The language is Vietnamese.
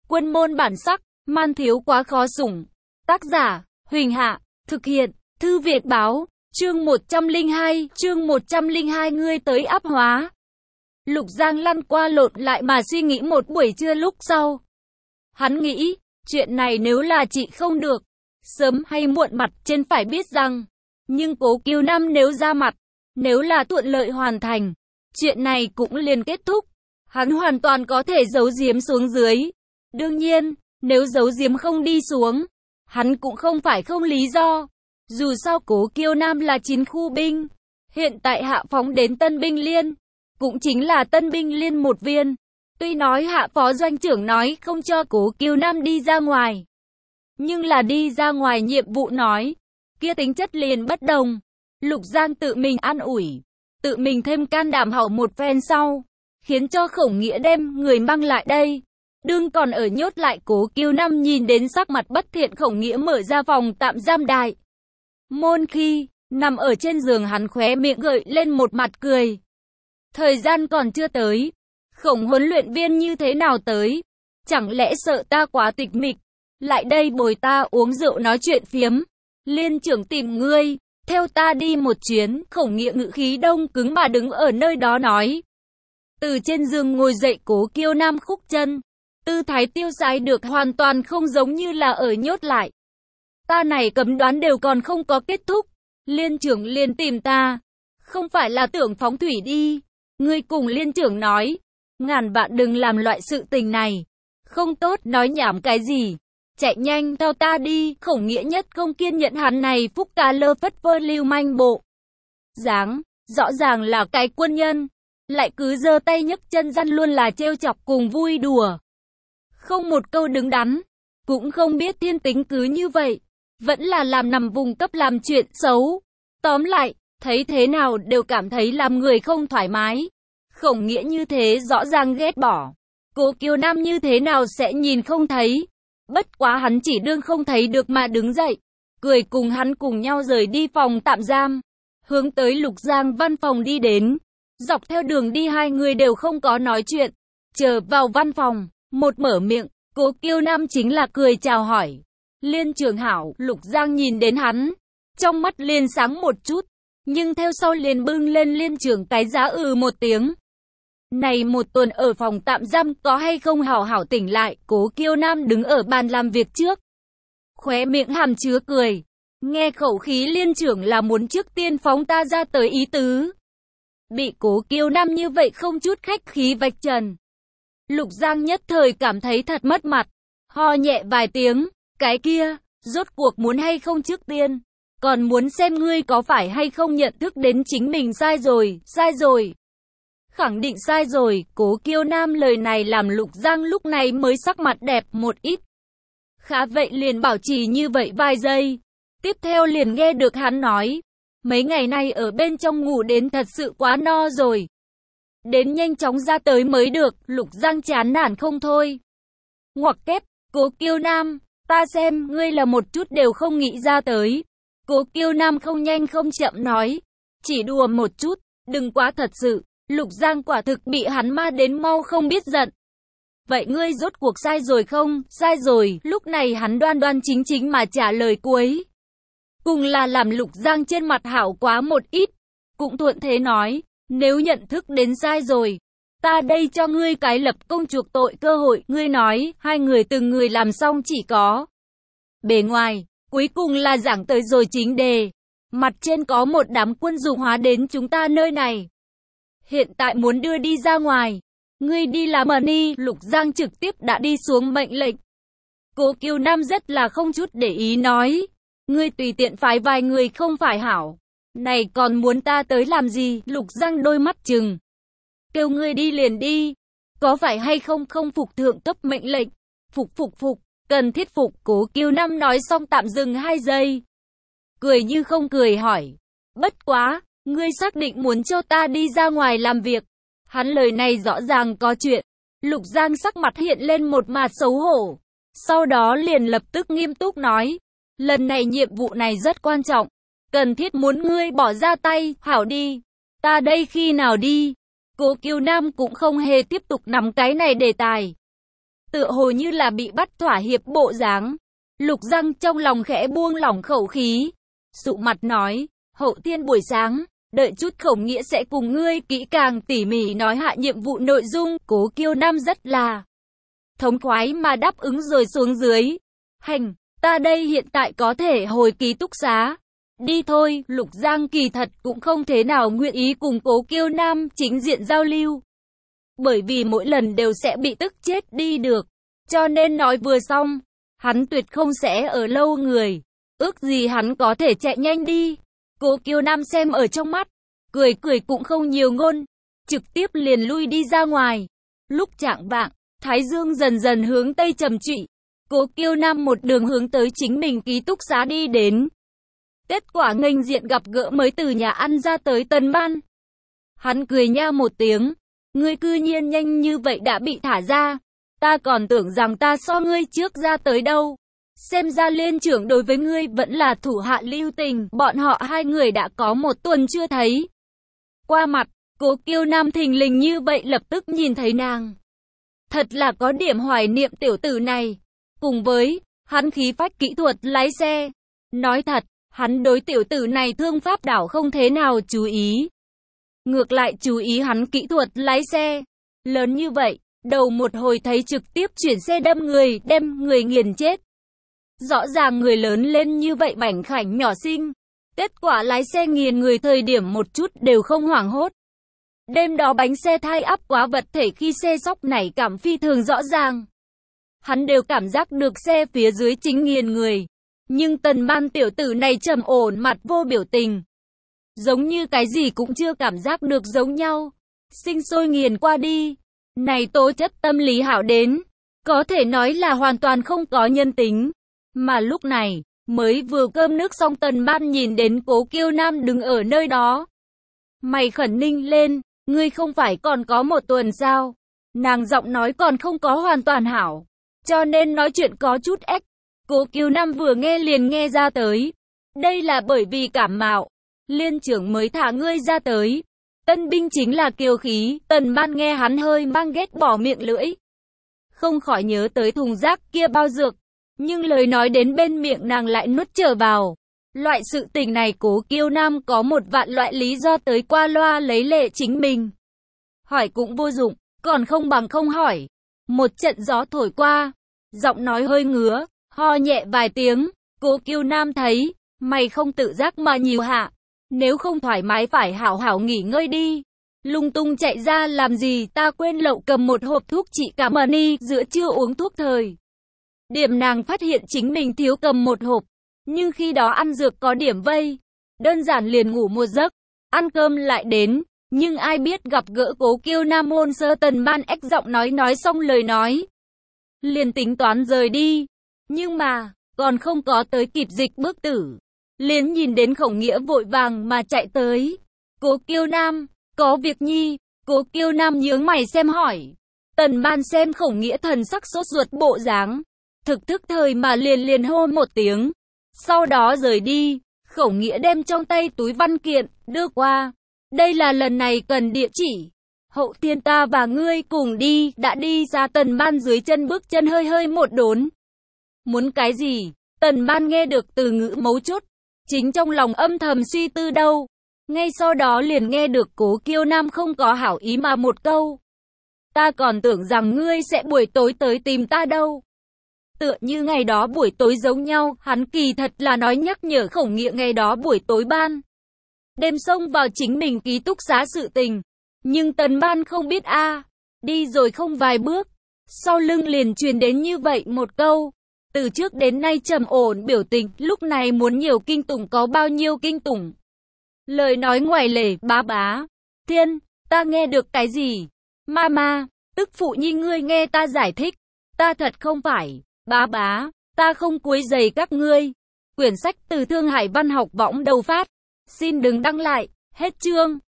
Quân môn bản sắc, man thiếu quá khó sủng. Tác giả, Huỳnh Hạ, thực hiện, Thư Việt Báo, chương 102 ngươi tới áp hóa. Lục Giang lăn qua lộn lại mà suy nghĩ một buổi trưa lúc sau. Hắn nghĩ, chuyện này nếu là chị không được, sớm hay muộn mặt trên phải biết rằng, nhưng Cố Kiều Nam nếu ra mặt, nếu là thuận lợi hoàn thành, chuyện này cũng liền kết thúc. Hắn hoàn toàn có thể giấu giếm xuống dưới. Đương nhiên, nếu giấu giếm không đi xuống, hắn cũng không phải không lý do. Dù sao Cố Kiều Nam là 9 khu binh, hiện tại hạ phóng đến Tân binh liên, cũng chính là Tân binh liên một viên. Tuy nói hạ phó doanh trưởng nói không cho Cố Kiều Nam đi ra ngoài, nhưng là đi ra ngoài nhiệm vụ nói, kia tính chất liền bất đồng. Lục Giang tự mình an ủi, tự mình thêm can đảm hậu một phen sau, khiến cho Khổng Nghĩa đem người mang lại đây. Đương còn ở nhốt lại Cố Kiều Nam nhìn đến sắc mặt bất thiện Khổng Nghĩa mở ra phòng tạm giam đại môn khi, nằm ở trên giường hắn khóe miệng gợi lên một mặt cười. Thời gian còn chưa tới, Khổng huấn luyện viên như thế nào tới? Chẳng lẽ sợ ta quá tịch mịch, lại đây bồi ta uống rượu nói chuyện phiếm? Liên trưởng tìm ngươi, theo ta đi một chuyến. Khổng Nghĩa ngữ khí đông cứng mà đứng ở nơi đó nói. Từ trên giường ngồi dậy Cố Kiều Nam khúc chân, tư thái tiêu sái được hoàn toàn không giống như là ở nhốt lại. Ta này cấm đoán đều còn không có kết thúc, liên trưởng liền tìm ta, không phải là tưởng phóng thủy đi. Ngươi cùng liên trưởng nói, ngàn vạn đừng làm loại sự tình này, không tốt. Nói nhảm cái gì, chạy nhanh theo ta đi. Khổng Nghĩa nhất không kiên nhẫn hắn này phúc cá lơ phất phơ lưu manh bộ dáng, rõ ràng là cái quân nhân, lại cứ giơ tay nhấc chân răn luôn là trêu chọc cùng vui đùa, không một câu đứng đắn, cũng không biết thiên tính cứ như vậy, vẫn là làm nằm vùng cấp làm chuyện xấu. Tóm lại, thấy thế nào đều cảm thấy làm người không thoải mái. Khổng Nghĩa như thế rõ ràng ghét bỏ, Cố Kiều Nam như thế nào sẽ nhìn không thấy. Bất quá hắn chỉ đương không thấy được mà đứng dậy, cười cùng hắn cùng nhau rời đi phòng tạm giam, hướng tới Lục Giang văn phòng đi đến. Dọc theo đường đi hai người đều không có nói chuyện, chờ vào văn phòng, một mở miệng, Cố Kiều Nam chính là cười chào hỏi. Liên trưởng hảo. Lục Giang nhìn đến hắn, trong mắt liền sáng một chút, nhưng theo sau liền bưng lên liên trưởng cái giá một tiếng. Này một tuần ở phòng tạm giam có hay không hảo hảo tỉnh lại? Cố Kiều Nam đứng ở bàn làm việc trước, khóe miệng hàm chứa cười. Nghe khẩu khí liên trưởng là muốn trước tiên phóng ta ra tới ý tứ. Bị Cố Kiều Nam như vậy không chút khách khí vạch trần, Lục Giang nhất thời cảm thấy thật mất mặt, ho nhẹ vài tiếng. Cái kia, rốt cuộc muốn hay không trước tiên, còn muốn xem ngươi có phải hay không nhận thức đến chính mình sai rồi. Khẳng định sai rồi. Cố Kiều Nam lời này làm Lục Giang lúc này mới sắc mặt đẹp một ít. Khá vậy liền bảo trì như vậy vài giây. Tiếp theo liền nghe được hắn nói, mấy ngày nay ở bên trong ngủ đến thật sự quá no rồi, đến nhanh chóng ra tới mới được. Lục Giang chán nản không thôi. Ngoặc kép, Cố Kiều Nam, ta xem ngươi là một chút đều không nghĩ ra tới. Cố Kiều Nam không nhanh không chậm nói, chỉ đùa một chút, đừng quá thật sự. Lục Giang quả thực bị hắn ma đến mau không biết giận. Vậy ngươi rốt cuộc sai rồi không? Sai rồi. Lúc này hắn đoan đoan chính chính mà trả lời cuối cùng là làm Lục Giang trên mặt hảo quá một ít. Cũng thuận thế nói, nếu nhận thức đến sai rồi, ta đây cho ngươi cái lập công chuộc tội cơ hội. Ngươi nói, hai người từng người làm xong chỉ có bề ngoài, cuối cùng là giảng tới rồi chính đề. Mặt trên có một đám quân dụng hóa đến chúng ta nơi này, hiện tại muốn đưa đi ra ngoài, ngươi đi làm ẩn đi. Lục Giang trực tiếp đã đi xuống mệnh lệnh. Cố Kiều Nam rất là không chút để ý nói, ngươi tùy tiện phái vài người không phải hảo, này còn muốn ta tới làm gì? Lục Giang đôi mắt trừng, kêu ngươi đi liền đi, có phải hay không không phục thượng cấp mệnh lệnh? Phục, cần thiết phục. Cố Kiều Nam nói xong tạm dừng 2 giây, cười như không cười hỏi, bất quá, ngươi xác định muốn cho ta đi ra ngoài làm việc? Hắn lời này rõ ràng có chuyện. Lục Giang sắc mặt hiện lên một mặt xấu hổ, sau đó liền lập tức nghiêm túc nói, lần này nhiệm vụ này rất quan trọng, cần thiết muốn ngươi bỏ ra tay. Hảo đi, ta đây khi nào đi? Cố Kiều Nam cũng không hề tiếp tục nắm cái này đề tài. tựa hồ như là bị bắt thỏa hiệp bộ dáng. Lục Giang trong lòng khẽ buông lỏng khẩu khí, sụ mặt nói, Hậu Thiên buổi sáng, đợi chút Khổng Nghĩa sẽ cùng ngươi kỹ càng tỉ mỉ nói hạ nhiệm vụ nội dung. Cố Kiêu Nam rất là thống khoái mà đáp ứng rồi xuống dưới. Hành, ta đây hiện tại có thể hồi ký túc xá. Đi thôi. Lục Giang kỳ thật cũng không thế nào nguyện ý cùng Cố Kiêu Nam chính diện giao lưu, bởi vì mỗi lần đều sẽ bị tức chết đi được. Cho nên nói vừa xong, hắn tuyệt không sẽ ở lâu người. Ước gì hắn có thể chạy nhanh đi. Cố Kiêu Nam xem ở trong mắt, cười cười cũng không nhiều ngôn, trực tiếp liền lui đi ra ngoài. Lúc chạng vạng, thái dương dần dần hướng tây trầm trụy. Cố Kiêu Nam một đường hướng tới chính mình ký túc xá đi đến. Kết quả nghênh diện gặp gỡ mới từ nhà ăn ra tới Tần Ban. Hắn cười nha một tiếng, ngươi cư nhiên nhanh như vậy đã bị thả ra. Ta còn tưởng rằng ta so ngươi trước ra tới đâu. Xem ra Liên trưởng đối với ngươi vẫn là thủ hạ lưu tình. Bọn họ hai người đã có một tuần chưa thấy qua mặt. Cố Kiêu Nam thình lình như vậy lập tức nhìn thấy nàng, thật là có điểm hoài niệm tiểu tử này. Cùng với hắn khí phách kỹ thuật lái xe, nói thật, hắn đối tiểu tử này thương pháp đảo không thế nào chú ý, ngược lại chú ý hắn kỹ thuật lái xe. Lớn như vậy, đầu một hồi thấy trực tiếp chuyển xe đâm người, đem người nghiền chết. Rõ ràng người lớn lên như vậy mảnh khảnh nhỏ xinh, kết quả lái xe nghiền người thời điểm một chút đều không hoảng hốt. Đêm đó bánh xe thai áp quá vật thể khi xe sóc nảy cảm phi thường rõ ràng. Hắn đều cảm giác được xe phía dưới chính nghiền người. Nhưng Tần Ban tiểu tử này trầm ổn mặt vô biểu tình, giống như cái gì cũng chưa cảm giác được giống nhau. Sinh sôi nghiền qua đi. Này tố chất tâm lý hảo đến, có thể nói là hoàn toàn không có nhân tính. Mà lúc này, mới vừa cơm nước xong Tần Ban nhìn đến Cố Kiêu Nam đứng ở nơi đó. Mày khẩn ninh lên, ngươi không phải còn có một tuần sao? Nàng giọng nói còn không có hoàn toàn hảo, cho nên nói chuyện có chút ếch. Cố Kiêu Nam vừa nghe liền nghe ra tới. Đây là bởi vì cảm mạo, Liên trưởng mới thả ngươi ra tới. Tân binh chính là kiêu khí. Tần Ban nghe hắn hơi mang ghét bỏ miệng lưỡi, không khỏi nhớ tới thùng rác kia bao dược. Nhưng lời nói đến bên miệng nàng lại nuốt trở vào. Loại sự tình này Cố Kiêu Nam có một vạn loại lý do tới qua loa lấy lệ chính mình. Hỏi cũng vô dụng, còn không bằng không hỏi. Một trận gió thổi qua, giọng nói hơi ngứa, ho nhẹ vài tiếng. Cố Kiêu Nam thấy, mày không tự giác mà nhiều hạ. Nếu không thoải mái phải hảo hảo nghỉ ngơi đi. Lung tung chạy ra làm gì? Ta quên lậu cầm một hộp thuốc trị cảm ơn giữa trưa uống thuốc thời điểm nàng phát hiện chính mình thiếu cầm một hộp. Nhưng khi đó ăn dược có điểm vây, đơn giản liền ngủ một giấc. Ăn cơm lại đến, nhưng ai biết gặp gỡ Cố Kiêu Nam môn sơ. Tần Ban ếch giọng nói xong lời nói, liền tính toán rời đi. Nhưng mà, còn không có tới kịp dịch bước tử, liền nhìn đến Khổng Nghĩa vội vàng mà chạy tới. Cố Kiêu Nam, có việc nhi? Cố Kiêu Nam nhướng mày xem hỏi. Tần Ban xem Khổng Nghĩa thần sắc sốt ruột bộ dáng, thực thức thời mà liền hô một tiếng, sau đó rời đi. Khổng Nghĩa đem trong tay túi văn kiện đưa qua. Đây là lần này cần địa chỉ. Hậu Thiên ta và ngươi cùng đi. Đã đi ra Tần Ban dưới chân bước chân hơi một đốn. Muốn cái gì? Tần Ban nghe được từ ngữ mấu chốt, chính trong lòng âm thầm suy tư đâu. Ngay sau đó liền nghe được Cố Kiêu Nam không có hảo ý mà một câu. Ta còn tưởng rằng ngươi sẽ buổi tối tới tìm ta đâu. Tựa như ngày đó buổi tối giống nhau, hắn kỳ thật là nói nhắc nhở Khổng Nghĩa ngày đó buổi tối ban đêm xông vào chính mình ký túc xá sự tình. Nhưng Tần Ban không biết đi rồi không vài bước, sau lưng liền truyền đến như vậy một câu. Từ trước đến nay trầm ổn biểu tình, lúc này muốn nhiều kinh tủng có bao nhiêu kinh tủng. Lời nói ngoài lề, bá. Thiên, ta nghe được cái gì? Mama, tức phụ nhi ngươi nghe ta giải thích. Ta thật không phải, bá, ta không quấy rầy các ngươi. Quyển sách từ Thương Hải Văn học võng đầu phát. Xin đừng đăng lại, hết chương.